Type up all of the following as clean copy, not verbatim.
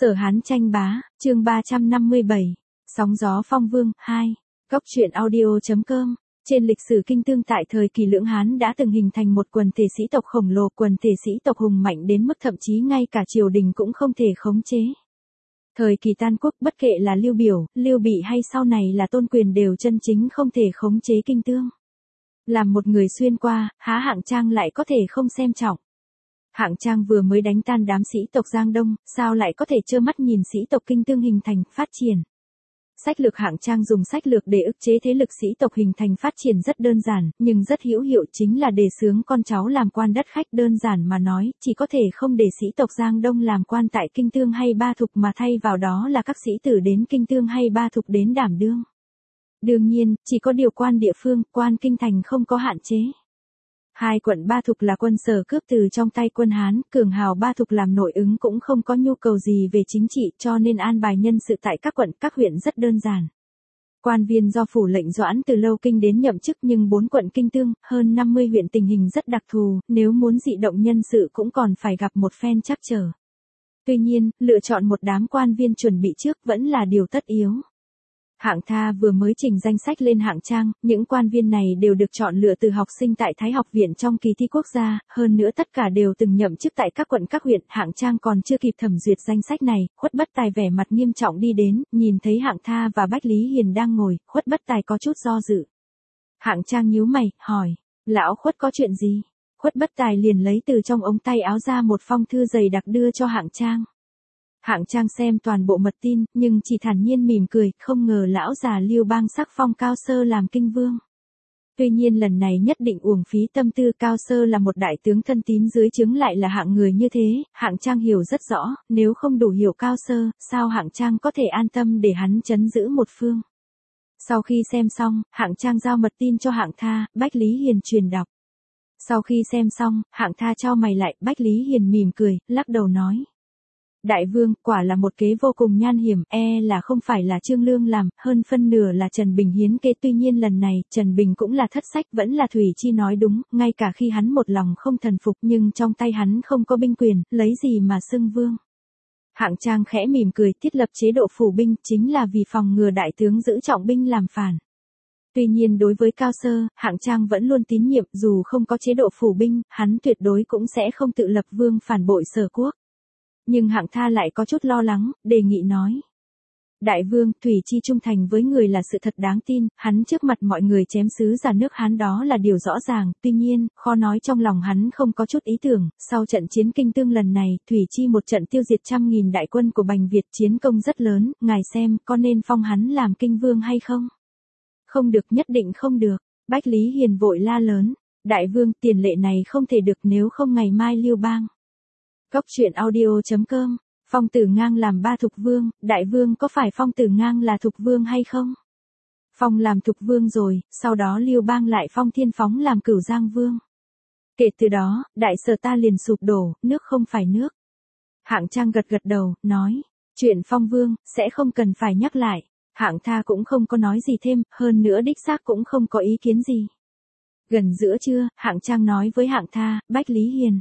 Sở Hán tranh bá, chương 357, Sóng gió phong vương, 2, Góc truyện audio.com. Trên lịch sử kinh tương tại thời kỳ Lưỡng Hán đã từng hình thành một quần thể sĩ tộc khổng lồ, quần thể sĩ tộc hùng mạnh đến mức thậm chí ngay cả triều đình cũng không thể khống chế. Thời kỳ Tam Quốc, bất kể là Lưu Biểu, Lưu Bị hay sau này là Tôn Quyền đều chân chính không thể khống chế kinh tương. Làm một người xuyên qua, há Hạng Trang lại có thể không xem trọng. Hạng Trang vừa mới đánh tan đám sĩ tộc Giang Đông, sao lại có thể trơ mắt nhìn sĩ tộc kinh tương hình thành, phát triển. Sách lược Hạng Trang dùng sách lược để ức chế thế lực sĩ tộc hình thành phát triển rất đơn giản, nhưng rất hữu hiệu, chính là đề xướng con cháu làm quan đất khách. Đơn giản mà nói, chỉ có thể không để sĩ tộc Giang Đông làm quan tại Kinh Tương hay Ba Thục, mà thay vào đó là các sĩ tử đến Kinh Tương hay Ba Thục đến đảm đương. Đương nhiên, chỉ có điều quan địa phương, quan kinh thành không có hạn chế. Hai quận Ba Thục là quân Sở cướp từ trong tay quân Hán, cường hào Ba Thục làm nội ứng cũng không có nhu cầu gì về chính trị, cho nên an bài nhân sự tại các quận, các huyện rất đơn giản. Quan viên do phủ lệnh Doãn từ Lâu Kinh đến nhậm chức, nhưng 4 quận Kinh Tương, hơn 50 huyện tình hình rất đặc thù, nếu muốn dị động nhân sự cũng còn phải gặp một phen trắc trở. Tuy nhiên, lựa chọn một đám quan viên chuẩn bị trước vẫn là điều tất yếu. Hạng Tha vừa mới trình danh sách lên Hạng Trang, những quan viên này đều được chọn lựa từ học sinh tại Thái học viện trong kỳ thi quốc gia, hơn nữa tất cả đều từng nhậm chức tại các quận các huyện. Hạng Trang còn chưa kịp thẩm duyệt danh sách này, Khuất Bất Tài vẻ mặt nghiêm trọng đi đến, nhìn thấy Hạng Tha và Bách Lý Hiền đang ngồi, Khuất Bất Tài có chút do dự. Hạng Trang nhíu mày, hỏi, lão Khuất có chuyện gì? Khuất Bất Tài liền lấy từ trong ống tay áo ra một phong thư dày đặc đưa cho Hạng Trang. Hạng Trang xem toàn bộ mật tin, nhưng chỉ thản nhiên mỉm cười, không ngờ lão già Lưu Bang sắc phong Cao Sơ làm kinh vương. Tuy nhiên lần này nhất định uổng phí tâm tư, Cao Sơ là một đại tướng thân tín dưới trướng lại là hạng người như thế. Hạng Trang hiểu rất rõ, nếu không đủ hiểu Cao Sơ, sao Hạng Trang có thể an tâm để hắn trấn giữ một phương. Sau khi xem xong, Hạng Trang giao mật tin cho Hạng Tha, Bách Lý Hiền truyền đọc. Sau khi xem xong, Hạng Tha chau mày lại, Bách Lý Hiền mỉm cười, lắc đầu nói. Đại vương, quả là một kế vô cùng nhan hiểm, là không phải là Trương Lương làm, hơn phân nửa là Trần Bình hiến kế. Tuy nhiên lần này, Trần Bình cũng là thất sách, vẫn là Thủy Chi nói đúng, ngay cả khi hắn một lòng không thần phục nhưng trong tay hắn không có binh quyền, lấy gì mà xưng vương. Hạng Trang khẽ mỉm cười, thiết lập chế độ phủ binh, chính là vì phòng ngừa đại tướng giữ trọng binh làm phản. Tuy nhiên đối với Cao Sơ, Hạng Trang vẫn luôn tín nhiệm, dù không có chế độ phủ binh, hắn tuyệt đối cũng sẽ không tự lập vương phản bội Sở quốc. Nhưng Hạng Tha lại có chút lo lắng, đề nghị nói. Đại vương, Thủy Chi trung thành với người là sự thật đáng tin, hắn trước mặt mọi người chém sứ giả nước Hán đó là điều rõ ràng, tuy nhiên, khó nói trong lòng hắn không có chút ý tưởng. Sau trận chiến Kinh Tương lần này, Thủy Chi một trận tiêu diệt 100.000 đại quân của Bành Việt, chiến công rất lớn, ngài xem, có nên phong hắn làm kinh vương hay không? Không được, nhất định không được. Bách Lý Hiền vội la lớn. Đại vương, tiền lệ này không thể được, nếu không ngày mai Lưu Bang. Góc truyện audio.com, phong Tử Ngang làm Ba Thục vương, đại vương có phải phong Tử Ngang là Thục vương hay không? Phong làm Thục vương rồi, sau đó Lưu Bang lại phong Thiên Phóng làm Cửu Giang vương. Kể từ đó, đại Sở ta liền sụp đổ, nước không phải nước. Hạng Trang gật gật đầu, nói, chuyện phong vương, sẽ không cần phải nhắc lại. Hạng Tha cũng không có nói gì thêm, hơn nữa đích xác cũng không có ý kiến gì. Gần giữa trưa, Hạng Trang nói với Hạng Tha, Bách Lý Hiền.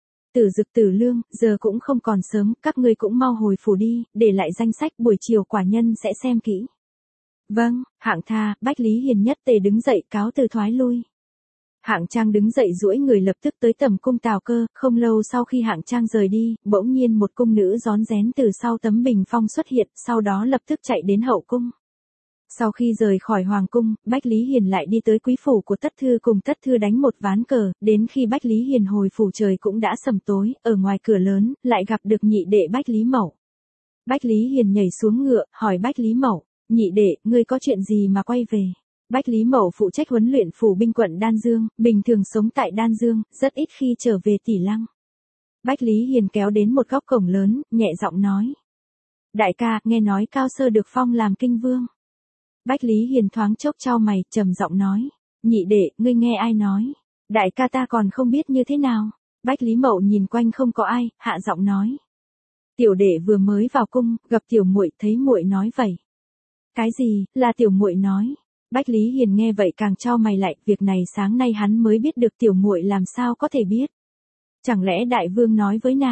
Tử Dực, Tử Lương, giờ cũng không còn sớm, các ngươi cũng mau hồi phủ đi, để lại danh sách, buổi chiều quả nhân sẽ xem kỹ. Vâng. Hạng Tha, Bách Lý Hiền nhất tề đứng dậy cáo từ thoái lui. Hạng Trang đứng dậy duỗi người lập tức tới tầm cung Tào Cơ. Không lâu sau khi Hạng Trang rời đi, bỗng nhiên một cung nữ rón rén từ sau tấm bình phong xuất hiện, sau đó lập tức chạy đến hậu cung. Sau khi rời khỏi hoàng cung, Bách Lý Hiền lại đi tới quý phủ của Tất Thư cùng Tất Thư đánh một ván cờ, đến khi Bách Lý Hiền hồi phủ trời cũng đã sầm tối, ở ngoài cửa lớn, lại gặp được nhị đệ Bách Lý Mậu. Bách Lý Hiền nhảy xuống ngựa, hỏi Bách Lý Mậu, nhị đệ, ngươi có chuyện gì mà quay về? Bách Lý Mậu phụ trách huấn luyện phủ binh quận Đan Dương, bình thường sống tại Đan Dương, rất ít khi trở về Tỷ Lăng. Bách Lý Hiền kéo đến một góc cổng lớn, nhẹ giọng nói. Đại ca, nghe nói Cao Sơ được phong làm kinh vương. Bách Lý Hiền thoáng chốc chau mày, trầm giọng nói, nhị đệ, ngươi nghe ai nói? Đại ca ta còn không biết như thế nào. Bách Lý Mậu nhìn quanh không có ai, hạ giọng nói. Tiểu đệ vừa mới vào cung, gặp tiểu muội, thấy muội nói vậy. Cái gì, là tiểu muội nói? Bách Lý Hiền nghe vậy càng chau mày lại, việc này sáng nay hắn mới biết được, tiểu muội làm sao có thể biết? Chẳng lẽ đại vương nói với nàng?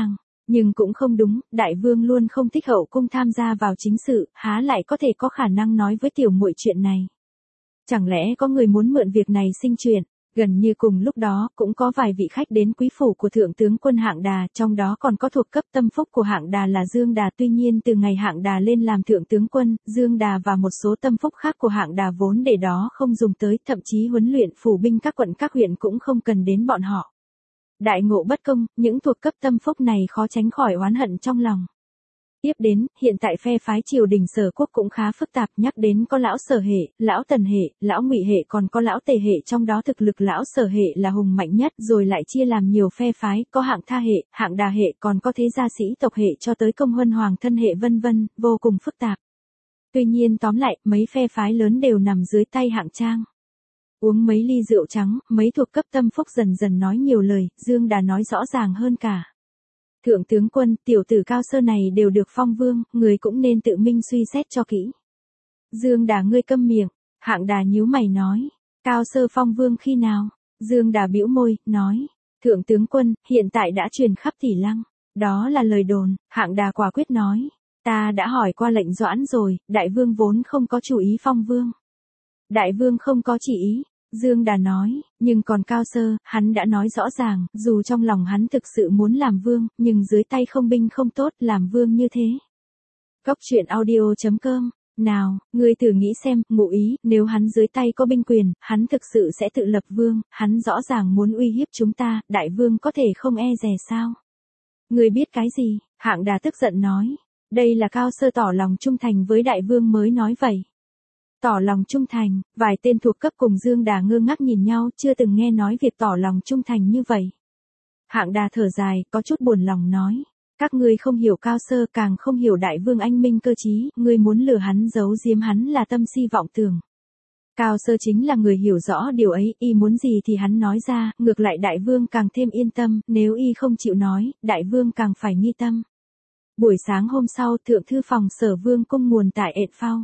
Nhưng cũng không đúng, đại vương luôn không thích hậu cung tham gia vào chính sự, há lại có thể có khả năng nói với tiểu muội chuyện này. Chẳng lẽ có người muốn mượn việc này sinh chuyện? Gần như cùng lúc đó, cũng có vài vị khách đến quý phủ của thượng tướng quân Hạng Đà, trong đó còn có thuộc cấp tâm phúc của Hạng Đà là Dương Đà. Tuy nhiên từ ngày Hạng Đà lên làm thượng tướng quân, Dương Đà và một số tâm phúc khác của Hạng Đà vốn để đó không dùng tới, thậm chí huấn luyện phủ binh các quận các huyện cũng không cần đến bọn họ. Đại ngộ bất công, những thuộc cấp tâm phúc này khó tránh khỏi oán hận trong lòng. Tiếp đến, hiện tại phe phái triều đình Sở Quốc cũng khá phức tạp, nhắc đến có lão Sở hệ, lão Tần hệ, lão Ngụy hệ, còn có lão Tề hệ, trong đó thực lực lão Sở hệ là hùng mạnh nhất, rồi lại chia làm nhiều phe phái, có Hạng Tha hệ, Hạng Đà hệ, còn có thế gia sĩ tộc hệ cho tới công huân hoàng thân hệ vân vân, vô cùng phức tạp. Tuy nhiên tóm lại, mấy phe phái lớn đều nằm dưới tay Hạng Trang. Uống mấy ly rượu trắng, mấy thuộc cấp tâm phúc dần dần nói nhiều lời, Dương Đà nói rõ ràng hơn cả. Thượng tướng quân, tiểu tử Cao Sơ này đều được phong vương, người cũng nên tự minh suy xét cho kỹ. Dương Đà ngươi câm miệng, Hạng Đà nhíu mày nói. Cao Sơ phong vương khi nào? Dương Đà bĩu môi, nói. Thượng tướng quân, hiện tại đã truyền khắp Tỷ Lăng. Đó là lời đồn, Hạng Đà quả quyết nói. Ta đã hỏi qua lệnh Doãn rồi, đại vương vốn không có chủ ý phong vương. Đại vương không có chỉ ý. Dương Đà nói, nhưng còn Cao Sơ, hắn đã nói rõ ràng, dù trong lòng hắn thực sự muốn làm vương, nhưng dưới tay không binh không tốt làm vương như thế. Cốc truyện audio.com. Nào, ngươi thử nghĩ xem, ngụ ý, nếu hắn dưới tay có binh quyền, hắn thực sự sẽ tự lập vương, hắn rõ ràng muốn uy hiếp chúng ta, đại vương có thể không e dè sao? Ngươi biết cái gì? Hạng Đà tức giận nói. Đây là Cao Sơ tỏ lòng trung thành với đại vương mới nói vậy. Tỏ lòng trung thành, vài tên thuộc cấp cùng Dương Đà ngơ ngác nhìn nhau, chưa từng nghe nói việc tỏ lòng trung thành như vậy. Hạng Đà thở dài, có chút buồn lòng nói. Các ngươi không hiểu Cao Sơ, càng không hiểu đại vương anh minh cơ trí, ngươi muốn lừa hắn giấu giếm hắn là tâm si vọng tưởng. Cao Sơ chính là người hiểu rõ điều ấy, y muốn gì thì hắn nói ra, ngược lại đại vương càng thêm yên tâm, nếu y không chịu nói, đại vương càng phải nghi tâm. Buổi sáng hôm sau, thượng thư phòng Sở Vương cung nguồn tại Ện Phao.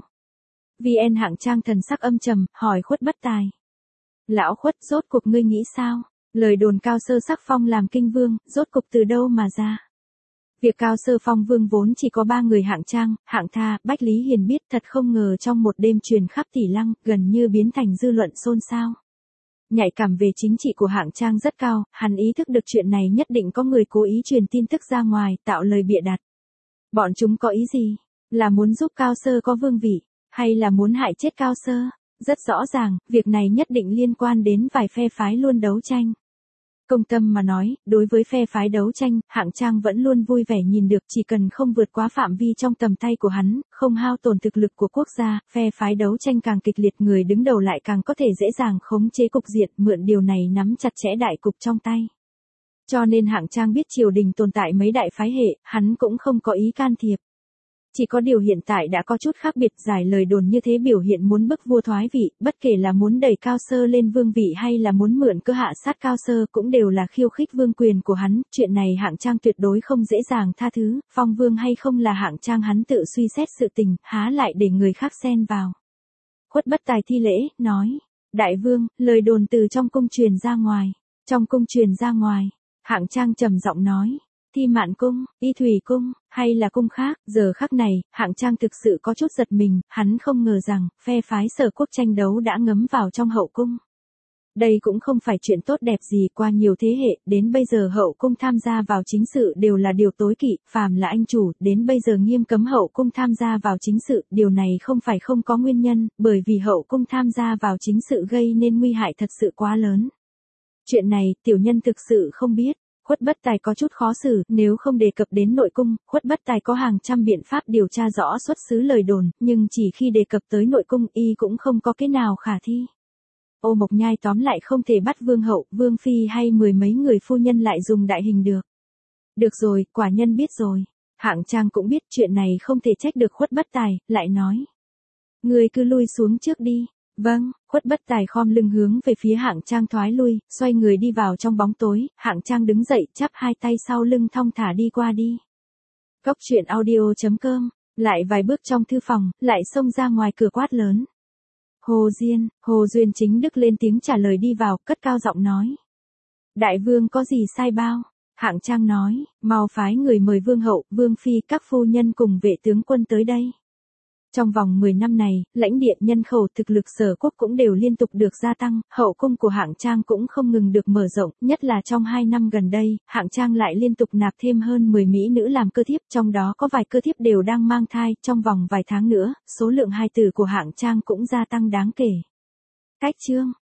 VN Hạng Trang thần sắc âm trầm, hỏi Khuất Bất Tài. Lão Khuất, rốt cuộc ngươi nghĩ sao? Lời đồn Cao Sơ sắc phong làm kinh vương, rốt cuộc từ đâu mà ra? Việc Cao Sơ phong vương vốn chỉ có 3 người Hạng Trang, Hạng Tha, Bách Lý Hiền biết, thật không ngờ trong một đêm truyền khắp Tỷ Lăng, gần như biến thành dư luận xôn xao. Nhạy cảm về chính trị của Hạng Trang rất cao, hắn ý thức được chuyện này nhất định có người cố ý truyền tin tức ra ngoài, tạo lời bịa đặt. Bọn chúng có ý gì? Là muốn giúp Cao Sơ có vương vị, hay là muốn hại chết Cao Sơ? Rất rõ ràng, việc này nhất định liên quan đến vài phe phái luôn đấu tranh. Công tâm mà nói, đối với phe phái đấu tranh, Hạng Trang vẫn luôn vui vẻ nhìn được, chỉ cần không vượt quá phạm vi trong tầm tay của hắn, không hao tổn thực lực của quốc gia, phe phái đấu tranh càng kịch liệt, người đứng đầu lại càng có thể dễ dàng khống chế cục diện, mượn điều này nắm chặt chẽ đại cục trong tay. Cho nên Hạng Trang biết triều đình tồn tại mấy đại phái hệ, hắn cũng không có ý can thiệp. Chỉ có điều hiện tại đã có chút khác biệt, giải lời đồn như thế biểu hiện muốn bức vua thoái vị, bất kể là muốn đẩy Cao Sơ lên vương vị hay là muốn mượn cơ hạ sát Cao Sơ cũng đều là khiêu khích vương quyền của hắn, chuyện này Hạng Trang tuyệt đối không dễ dàng tha thứ, phong vương hay không là Hạng Trang hắn tự suy xét sự tình, há lại để người khác xen vào. Khuất Bất Tài thi lễ, nói, đại vương, lời đồn từ trong cung truyền ra ngoài, trong cung truyền ra ngoài, Hạng Trang trầm giọng nói. Thi Mạn cung, Y Thủy cung, hay là cung khác, giờ khắc này, Hạng Trang thực sự có chút giật mình, hắn không ngờ rằng, phe phái Sở Quốc tranh đấu đã ngấm vào trong hậu cung. Đây cũng không phải chuyện tốt đẹp gì, qua nhiều thế hệ, đến bây giờ hậu cung tham gia vào chính sự đều là điều tối kỵ, phàm là anh chủ, đến bây giờ nghiêm cấm hậu cung tham gia vào chính sự, điều này không phải không có nguyên nhân, bởi vì hậu cung tham gia vào chính sự gây nên nguy hại thật sự quá lớn. Chuyện này, tiểu nhân thực sự không biết. Khuất Bất Tài có chút khó xử, nếu không đề cập đến nội cung, Khuất Bất Tài có hàng trăm biện pháp điều tra rõ xuất xứ lời đồn, nhưng chỉ khi đề cập tới nội cung y cũng không có cái nào khả thi. Ô Mộc Nhai tóm lại không thể bắt vương hậu, vương phi hay 10 mấy người phu nhân lại dùng đại hình được. Được rồi, quả nhân biết rồi. Hạng Trang cũng biết chuyện này không thể trách được Khuất Bất Tài, lại nói. Người cứ lui xuống trước đi. Vâng, Khuất Bất Tài khom lưng hướng về phía Hạng Trang thoái lui, xoay người đi vào trong bóng tối, Hạng Trang đứng dậy, chắp hai tay sau lưng thong thả đi qua đi. Cốc truyện audio.com, lại vài bước trong thư phòng, lại xông ra ngoài cửa quát lớn. Hồ Duyên chính Đức lên tiếng trả lời đi vào, cất cao giọng nói. Đại vương có gì sai bao? Hạng Trang nói, mau phái người mời vương hậu, vương phi, các phu nhân cùng vệ tướng quân tới đây. Trong vòng 10 năm này, lãnh địa, nhân khẩu, thực lực Sở quốc cũng đều liên tục được gia tăng, hậu cung của Hạng Trang cũng không ngừng được mở rộng, nhất là trong 2 năm gần đây, Hạng Trang lại liên tục nạp thêm hơn 10 mỹ nữ làm cơ thiếp, trong đó có vài cơ thiếp đều đang mang thai, trong vòng vài tháng nữa, số lượng hài tử của Hạng Trang cũng gia tăng đáng kể. Cách chương